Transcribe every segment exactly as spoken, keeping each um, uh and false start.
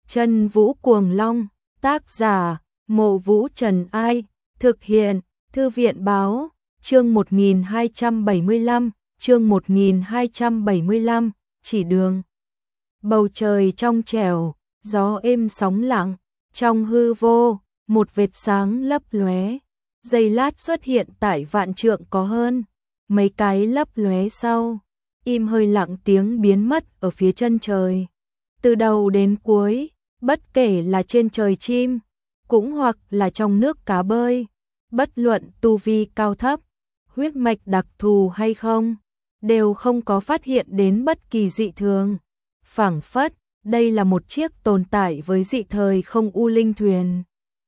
Chân Vũ Cuồng Long, tác giả, Mộ Vũ Trần Ai, thực hiện, Thư viện Báo, chương một nghìn hai trăm bảy mươi lăm, chương một nghìn hai trăm bảy mươi lăm, chỉ đường. Bầu trời trong trẻo, gió êm sóng lặng, trong hư vô, một vệt sáng lấp lóe, giây lát xuất hiện tại vạn trượng có hơn, mấy cái lấp lóe sau, im hơi lặng tiếng biến mất ở phía chân trời. Từ đầu đến cuối, bất kể là trên trời chim, cũng hoặc là trong nước cá bơi, bất luận tu vi cao thấp, huyết mạch đặc thù hay không, đều không có phát hiện đến bất kỳ dị thường. Phảng phất, đây là một chiếc tồn tại với dị thời không u linh thuyền.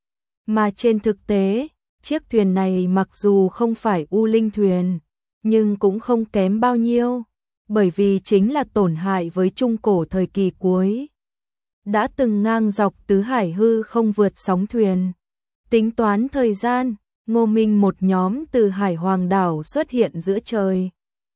Mà trên thực tế, chiếc thuyền này mặc dù không phải u linh thuyền, nhưng cũng không kém bao nhiêu, bởi vì chính là tổn hại với trung cổ thời kỳ cuối. Đã từng ngang dọc tứ hải hư không vượt sóng thuyền. Tính toán thời gian, Ngô Minh một nhóm từ Hải Hoàng đảo xuất hiện giữa trời.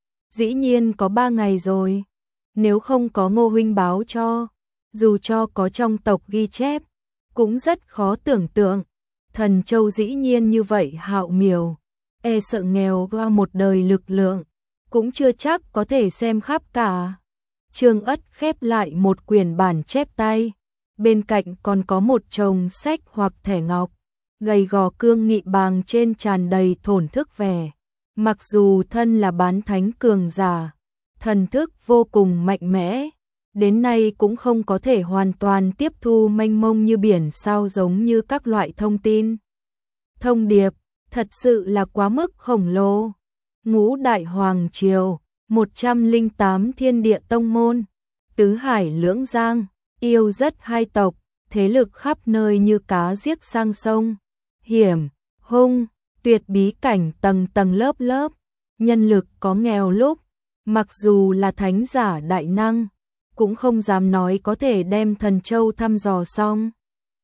Dĩ nhiên có ba ngày rồi. Nếu không có Ngô huynh báo cho, dù cho có trong tộc ghi chép, cũng rất khó tưởng tượng. Thần châu dĩ nhiên như vậy hạo miều, e sợ nghèo qua một đời lực lượng, cũng chưa chắc có thể xem khắp cả. Trương Ất khép lại một quyển bản chép tay, bên cạnh còn có một chồng sách hoặc thẻ ngọc, gầy gò cương nghị bàng trên tràn đầy thổn thức vẻ. Mặc dù thân là bán thánh cường giả, thần thức vô cùng mạnh mẽ, đến nay cũng không có thể hoàn toàn tiếp thu mênh mông như biển sao giống như các loại thông tin. Thông điệp, thật sự là quá mức khổng lồ. Ngũ Đại Hoàng Triều, một trăm lẻ tám thiên địa tông môn, tứ hải lưỡng giang, yêu rất hai tộc, thế lực khắp nơi như cá giết sang sông, hiểm, hung, tuyệt bí cảnh tầng tầng lớp lớp, nhân lực có nghèo lúc, mặc dù là thánh giả đại năng, cũng không dám nói có thể đem thần châu thăm dò xong.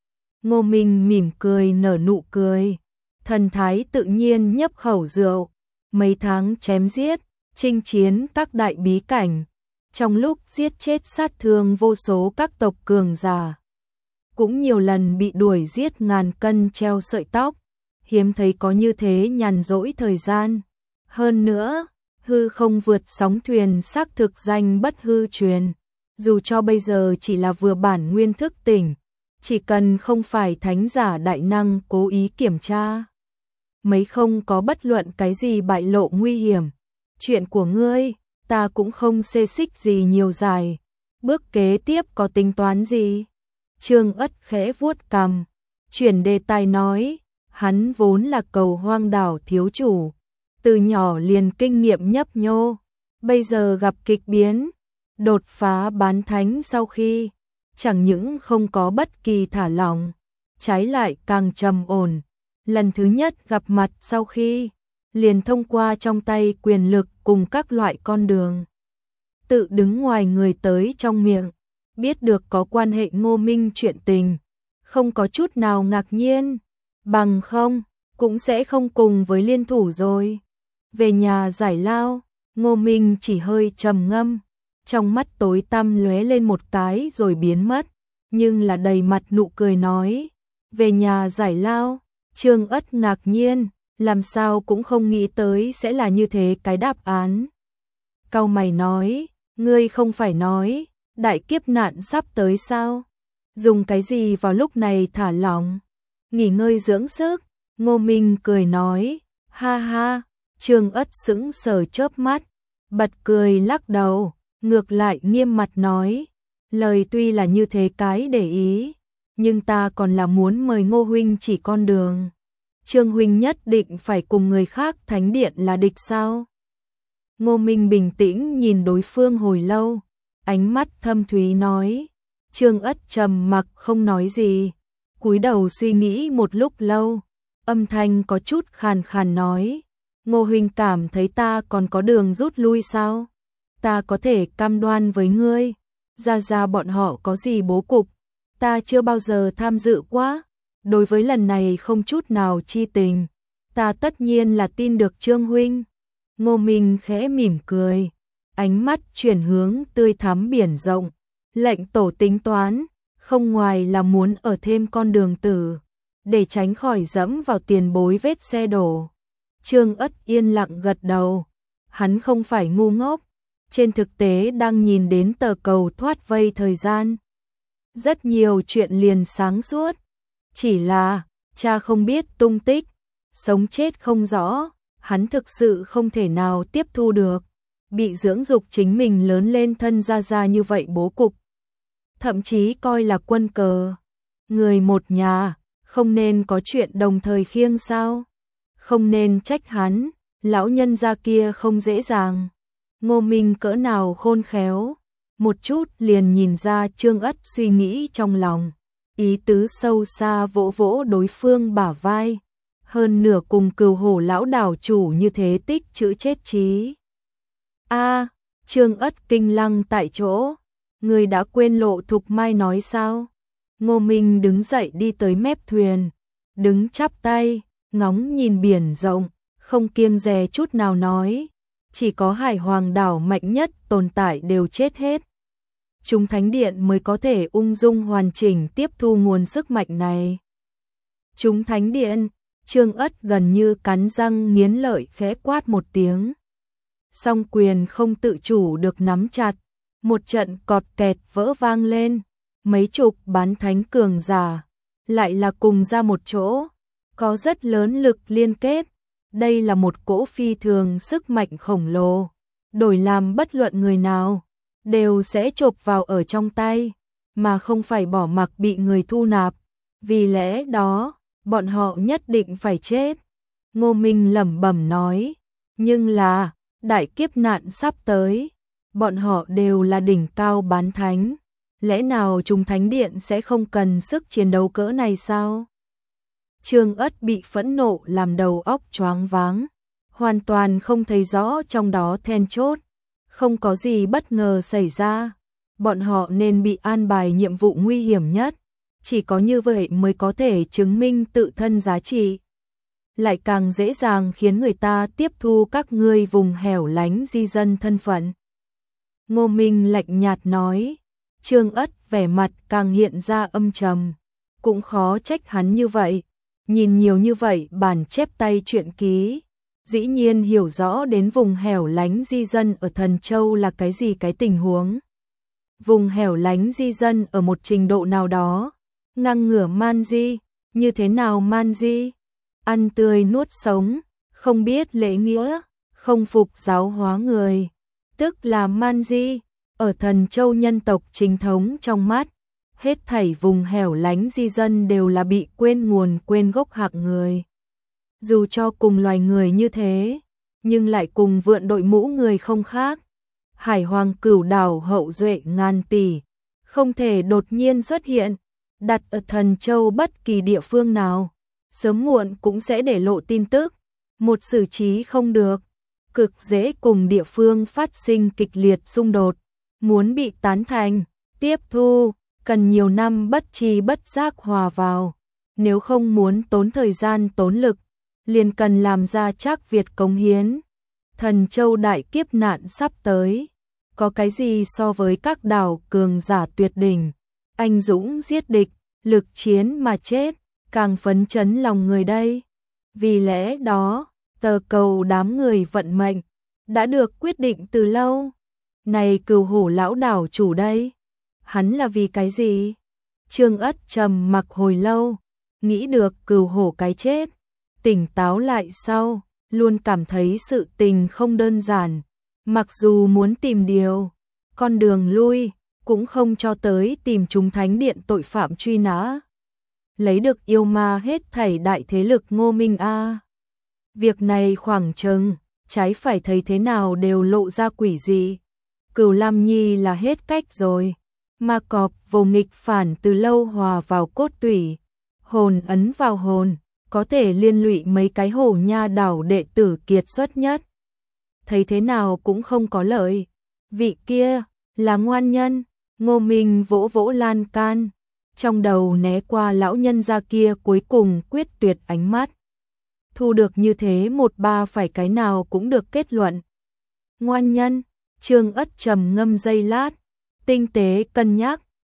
Ngô Minh mỉm cười nở nụ cười, thần thái tự nhiên nhấp khẩu rượu, mấy tháng chém giết, chinh chiến các đại bí cảnh, trong lúc giết chết sát thương vô số các tộc cường giả, cũng nhiều lần bị đuổi giết ngàn cân treo sợi tóc, hiếm thấy có như thế nhàn rỗi thời gian. Hơn nữa, hư không vượt sóng thuyền xác thực danh bất hư truyền, dù cho bây giờ chỉ là vừa bản nguyên thức tỉnh, chỉ cần không phải thánh giả đại năng cố ý kiểm tra, mấy không có bất luận cái gì bại lộ nguy hiểm. Chuyện của ngươi, ta cũng không xê xích gì nhiều dài. Bước kế tiếp có tính toán gì? Trương Ất khẽ vuốt cằm, chuyển đề tài nói, hắn vốn là Cầu Hoang đảo thiếu chủ, từ nhỏ liền kinh nghiệm nhấp nhô, bây giờ gặp kịch biến, đột phá bán thánh sau khi, chẳng những không có bất kỳ thả lỏng, trái lại càng trầm ổn. Lần thứ nhất gặp mặt sau khi, liền thông qua trong tay quyền lực cùng các loại con đường, tự đứng ngoài người tới trong miệng, biết được có quan hệ Ngô Minh chuyện tình, không có chút nào ngạc nhiên, bằng không, cũng sẽ không cùng với liên thủ rồi. Về nhà giải lao, Ngô Minh chỉ hơi trầm ngâm, trong mắt tối tăm lóe lên một cái rồi biến mất, nhưng là đầy mặt nụ cười nói, về nhà giải lao. Trương Ất ngạc nhiên, làm sao cũng không nghĩ tới sẽ là như thế cái đáp án. Cau mày nói, ngươi không phải nói, đại kiếp nạn sắp tới sao? Dùng cái gì vào lúc này thả lỏng? Nghỉ ngơi dưỡng sức. Ngô Minh cười nói, ha ha. Trương Ất sững sờ chớp mắt, bật cười lắc đầu, ngược lại nghiêm mặt nói, lời tuy là như thế cái để ý, nhưng ta còn là muốn mời Ngô huynh chỉ con đường. Trương huynh nhất định phải cùng người khác thánh điện là địch sao? Ngô Minh bình tĩnh nhìn đối phương hồi lâu, ánh mắt thâm thúy nói. Trương Ất trầm mặc không nói gì, cúi đầu suy nghĩ một lúc lâu, âm thanh có chút khàn khàn nói, Ngô huynh cảm thấy ta còn có đường rút lui sao? Ta có thể cam đoan với ngươi, ra ra bọn họ có gì bố cục, ta chưa bao giờ tham dự quá, đối với lần này không chút nào chi tình, ta tất nhiên là tin được Trương huynh. Ngô Minh khẽ mỉm cười, ánh mắt chuyển hướng tươi thắm biển rộng, lệnh tổ tính toán, không ngoài là muốn ở thêm con đường tử, để tránh khỏi dẫm vào tiền bối vết xe đổ. Trương Ất yên lặng gật đầu, hắn không phải ngu ngốc, trên thực tế đang nhìn đến tờ cầu thoát vây thời gian. Rất nhiều chuyện liền sáng suốt, chỉ là cha không biết tung tích, sống chết không rõ, hắn thực sự không thể nào tiếp thu được, bị dưỡng dục chính mình lớn lên thân ra ra như vậy bố cục. Thậm chí coi là quân cờ, người một nhà, không nên có chuyện đồng thời khiêng sao? Không nên trách hắn, lão nhân gia kia không dễ dàng. Ngô Minh cỡ nào khôn khéo, một chút liền nhìn ra Trương Ất suy nghĩ trong lòng, ý tứ sâu xa vỗ vỗ đối phương bả vai, hơn nửa cùng Cừu Hổ lão đảo chủ như thế tích chữ chết chí. A, Trương Ất kinh lăng tại chỗ, người đã quên Lộ Thục Mai nói sao? Ngô Minh đứng dậy đi tới mép thuyền, đứng chắp tay, ngóng nhìn biển rộng, không kiêng dè chút nào nói, chỉ có Hải Hoàng đảo mạnh nhất tồn tại đều chết hết. Chúng Thánh Điện mới có thể ung dung hoàn chỉnh tiếp thu nguồn sức mạnh này. Chúng Thánh Điện, Trương Ất gần như cắn răng nghiến lợi khẽ quát một tiếng. Song quyền không tự chủ được nắm chặt, một trận cọt kẹt vỡ vang lên, mấy chục bán thánh cường giả, lại là cùng ra một chỗ, có rất lớn lực liên kết. Đây là một cỗ phi thường sức mạnh khổng lồ, đổi làm bất luận người nào, đều sẽ chộp vào ở trong tay, mà không phải bỏ mặc bị người thu nạp. Vì lẽ đó, bọn họ nhất định phải chết. Ngô Minh lẩm bẩm nói, nhưng là, đại kiếp nạn sắp tới, bọn họ đều là đỉnh cao bán thánh, lẽ nào chúng Thánh Điện sẽ không cần sức chiến đấu cỡ này sao? Trương Ất bị phẫn nộ làm đầu óc choáng váng, hoàn toàn không thấy rõ trong đó then chốt, không có gì bất ngờ xảy ra, bọn họ nên bị an bài nhiệm vụ nguy hiểm nhất, chỉ có như vậy mới có thể chứng minh tự thân giá trị, lại càng dễ dàng khiến người ta tiếp thu các ngươi vùng hẻo lánh di dân thân phận. Ngô Minh lạnh nhạt nói, Trương Ất vẻ mặt càng hiện ra âm trầm, cũng khó trách hắn như vậy. Nhìn nhiều như vậy bản chép tay truyện ký, dĩ nhiên hiểu rõ đến vùng hẻo lánh di dân ở Thần Châu là cái gì cái tình huống. Vùng hẻo lánh di dân ở một trình độ nào đó, ngang ngửa man di, như thế nào man di? Ăn tươi nuốt sống, không biết lễ nghĩa, không phục giáo hóa người, tức là man di, ở Thần Châu nhân tộc chính thống trong mắt. Hết thảy vùng hẻo lánh di dân đều là bị quên nguồn quên gốc hạng người. Dù cho cùng loài người như thế, nhưng lại cùng vượn đội mũ người không khác. Hải Hoàng Cửu đảo hậu duệ ngàn tỷ, không thể đột nhiên xuất hiện, đặt ở Thần Châu bất kỳ địa phương nào, sớm muộn cũng sẽ để lộ tin tức, một xử trí không được, cực dễ cùng địa phương phát sinh kịch liệt xung đột, muốn bị tán thành, tiếp thu, cần nhiều năm bất tri bất giác hòa vào, nếu không muốn tốn thời gian tốn lực, liền cần làm ra Trác Việt cống hiến. Thần Châu đại kiếp nạn sắp tới, có cái gì so với các đảo cường giả tuyệt đỉnh, anh dũng giết địch, lực chiến mà chết, càng phấn chấn lòng người đây. Vì lẽ đó, tờ cầu đám người vận mệnh đã được quyết định từ lâu. Này Cừu Hổ lão đảo chủ đây, hắn là vì cái gì? Trương Ất trầm mặc hồi lâu, nghĩ được Cừu Hổ cái chết, tỉnh táo lại sau, luôn cảm thấy sự tình không đơn giản, mặc dù muốn tìm điều, con đường lui, cũng không cho tới tìm chúng Thánh Điện tội phạm truy nã. Lấy được yêu ma hết thảy đại thế lực Ngô Minh a. Việc này khoảng chừng, trái phải thấy thế nào đều lộ ra quỷ dị. Cửu Lam Nhi là hết cách rồi. Ma cọp vô nghịch phản từ lâu hòa vào cốt tủy, hồn ấn vào hồn, có thể liên lụy mấy cái hổ nha đảo đệ tử kiệt xuất nhất. Thấy thế nào cũng không có lợi. Vị kia, là ngoan nhân, Ngô Minh vỗ vỗ lan can, trong đầu né qua lão nhân gia kia cuối cùng quyết tuyệt ánh mắt. Thu được như thế một ba phải cái nào cũng được kết luận. Ngoan nhân, Trương Ất trầm ngâm giây lát, tinh tế cân nhắc,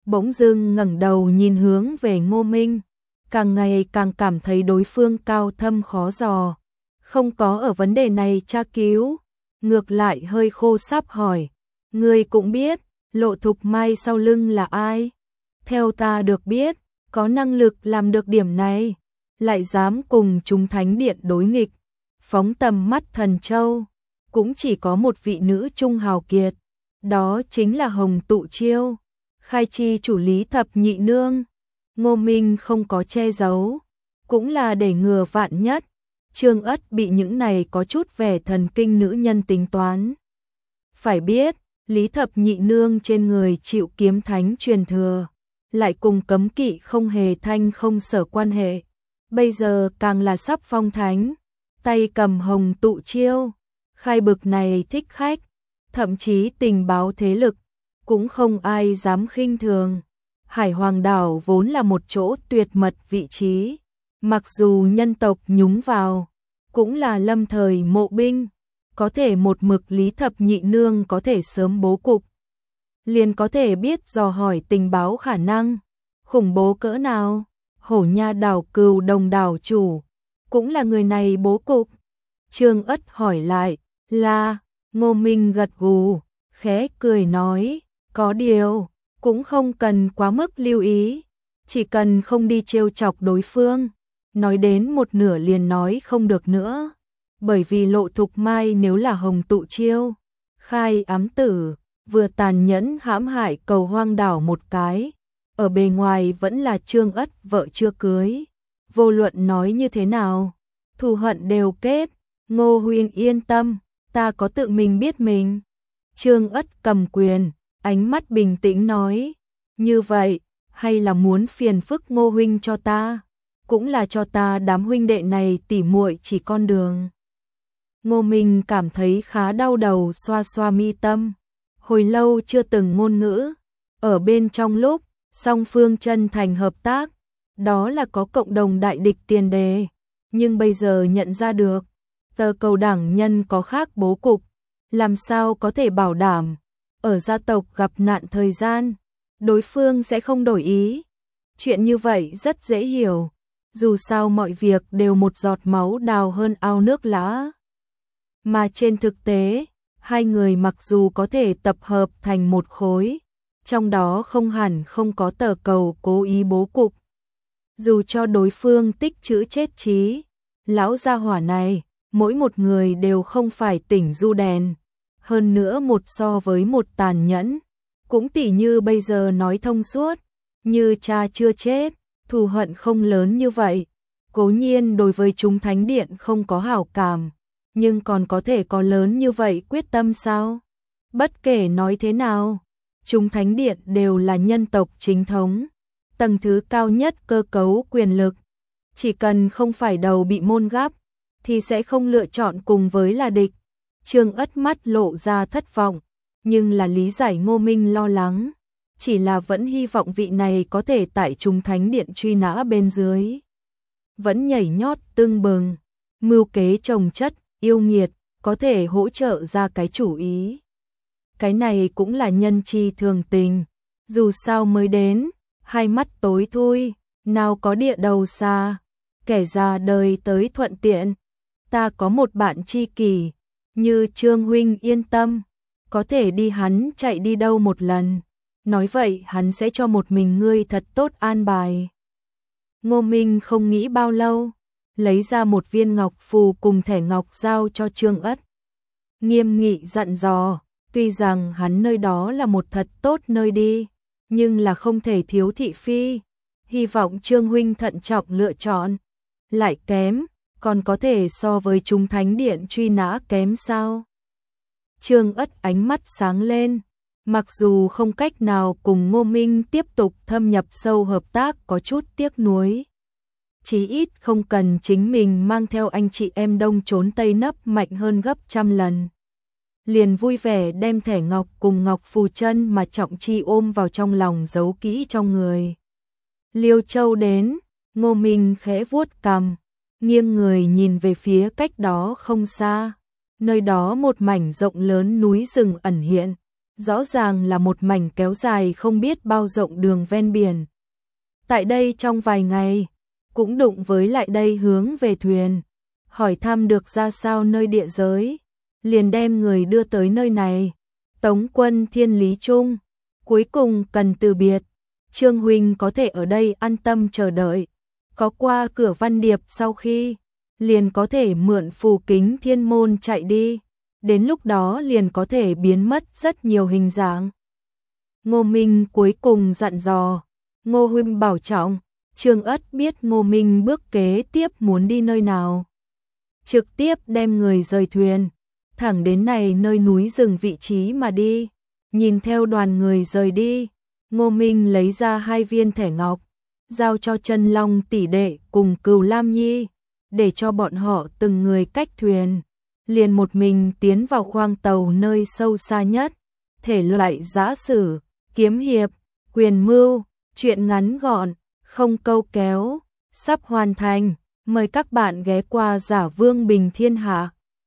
bỗng dưng ngẩng đầu nhìn hướng về Ngô Minh, càng ngày càng cảm thấy đối phương cao thâm khó dò, không có ở vấn đề này tra cứu, ngược lại hơi khô sáp hỏi, ngươi cũng biết, Lộ Thục Mai sau lưng là ai? Theo ta được biết, có năng lực làm được điểm này, lại dám cùng chúng thánh điện đối nghịch, phóng tầm mắt Thần Châu, cũng chỉ có một vị nữ trung hào kiệt, đó chính là Hồng Tụ Chiêu, khai chi chủ Lý Thập Nhị Nương. Ngô Minh không có che giấu, cũng là để ngừa vạn nhất, Trương Ất bị những này có chút vẻ thần kinh nữ nhân tính toán. Phải biết, Lý Thập Nhị Nương trên người chịu kiếm thánh truyền thừa, lại cùng cấm kỵ không hề thanh không sở quan hệ, bây giờ càng là sắp phong thánh, tay cầm Hồng Tụ Chiêu, khai bực này thích khách, thậm chí tình báo thế lực, cũng không ai dám khinh thường. Hải Hoàng đảo vốn là một chỗ tuyệt mật vị trí, mặc dù nhân tộc nhúng vào, cũng là lâm thời mộ binh, có thể một mực Lý Thập Nhị Nương có thể sớm bố cục, liền có thể biết dò hỏi tình báo khả năng, khủng bố cỡ nào. Hổ Nha đảo Cừu Đồng đảo chủ, cũng là người này bố cục. Trương Ất hỏi lại, là, Ngô Minh gật gù, khẽ cười nói, có điều, cũng không cần quá mức lưu ý, chỉ cần không đi trêu chọc đối phương. Nói đến một nửa liền nói không được nữa, bởi vì Lộ Thục Mai nếu là Hồng Tụ Chiêu, khai ám tử, vừa tàn nhẫn hãm hại Cầu Hoang đảo một cái, ở bề ngoài vẫn là Trương Ất vợ chưa cưới, vô luận nói như thế nào, thù hận đều kết. Ngô huynh yên tâm, ta có tự mình biết mình. Trương Ất cầm quyền, ánh mắt bình tĩnh nói, như vậy, hay là muốn phiền phức Ngô huynh cho ta, cũng là cho ta đám huynh đệ này tỉ muội chỉ con đường. Ngô Minh cảm thấy khá đau đầu, xoa xoa mi tâm, hồi lâu chưa từng ngôn ngữ, ở bên trong lúc song phương chân thành hợp tác, đó là có cộng đồng đại địch tiền đề, nhưng bây giờ nhận ra được, tờ cầu đảng nhân có khác bố cục, làm sao có thể bảo đảm, ở gia tộc gặp nạn thời gian, đối phương sẽ không đổi ý. Chuyện như vậy rất dễ hiểu, dù sao mọi việc đều một giọt máu đào hơn ao nước lã. Mà trên thực tế, hai người mặc dù có thể tập hợp thành một khối, trong đó không hẳn không có tờ cầu cố ý bố cục. Dù cho đối phương tích trữ chết trí, lão gia hỏa này, mỗi một người đều không phải tỉnh du đèn, hơn nữa một so với một tàn nhẫn, cũng tỉ như bây giờ nói thông suốt, như cha chưa chết, thù hận không lớn như vậy, cố nhiên đối với chúng thánh điện không có hảo cảm, nhưng còn có thể có lớn như vậy quyết tâm sao? Bất kể nói thế nào, chúng thánh điện đều là nhân tộc chính thống, tầng thứ cao nhất cơ cấu quyền lực, chỉ cần không phải đầu bị môn gắp, thì sẽ không lựa chọn cùng với là địch. Trương Ất mắt lộ ra thất vọng, nhưng là lý giải Ngô Minh lo lắng, chỉ là vẫn hy vọng vị này có thể tại chúng thánh điện truy nã bên dưới. Vẫn nhảy nhót tưng bừng, mưu kế trồng chất, yêu nghiệt, có thể hỗ trợ ra cái chủ ý. Cái này cũng là nhân chi thường tình, dù sao mới đến, hai mắt tối thui, nào có địa đầu xa, kẻ già đời tới thuận tiện. Ta có một bạn tri kỷ, như Trương huynh yên tâm, có thể đi hắn chạy đi đâu một lần, nói vậy hắn sẽ cho một mình ngươi thật tốt an bài. Ngô Minh không nghĩ bao lâu, lấy ra một viên ngọc phù cùng thẻ ngọc giao cho Trương Ất. Nghiêm nghị dặn dò, tuy rằng hắn nơi đó là một thật tốt nơi đi, nhưng là không thể thiếu thị phi, hy vọng Trương huynh thận trọng lựa chọn. Lại kém, còn có thể so với chúng thánh điện truy nã kém sao? Trương Ất ánh mắt sáng lên, mặc dù không cách nào cùng Ngô Minh tiếp tục thâm nhập sâu hợp tác có chút tiếc nuối. Chí ít không cần chính mình mang theo anh chị em đông trốn tây nấp mạnh hơn gấp trăm lần. Liền vui vẻ đem thẻ ngọc cùng ngọc phù chân mà Trọng Chi ôm vào trong lòng giấu kỹ trong người. Liêu Châu đến, Ngô Minh khẽ vuốt cằm, nghiêng người nhìn về phía cách đó không xa, nơi đó một mảnh rộng lớn núi rừng ẩn hiện, rõ ràng là một mảnh kéo dài không biết bao rộng đường ven biển. Tại đây trong vài ngày, cũng đụng với lại đây hướng về thuyền, hỏi thăm được ra sao nơi địa giới, liền đem người đưa tới nơi này. Tống quân Thiên Lý Trung, cuối cùng cần từ biệt, Trương huynh có thể ở đây an tâm chờ đợi, có qua cửa Văn Điệp sau khi, liền có thể mượn phù kính thiên môn chạy đi, đến lúc đó liền có thể biến mất rất nhiều hình dạng. Ngô Minh cuối cùng dặn dò, Ngô huynh bảo trọng. Trương Ất biết Ngô Minh bước kế tiếp muốn đi nơi nào, trực tiếp đem người rời thuyền, thẳng đến này nơi núi rừng vị trí mà đi. Nhìn theo đoàn người rời đi, Ngô Minh lấy ra hai viên thẻ ngọc, giao cho Chân Long tỷ đệ cùng Cừu Lam Nhi, để cho bọn họ từng người cách thuyền, liền một mình tiến vào khoang tàu nơi sâu xa nhất. Thể loại giã sử, kiếm hiệp, quyền mưu, truyện ngắn gọn, không câu kéo, sắp hoàn thành. Mời các bạn ghé qua Giả Vương Bình Thiên Hạ.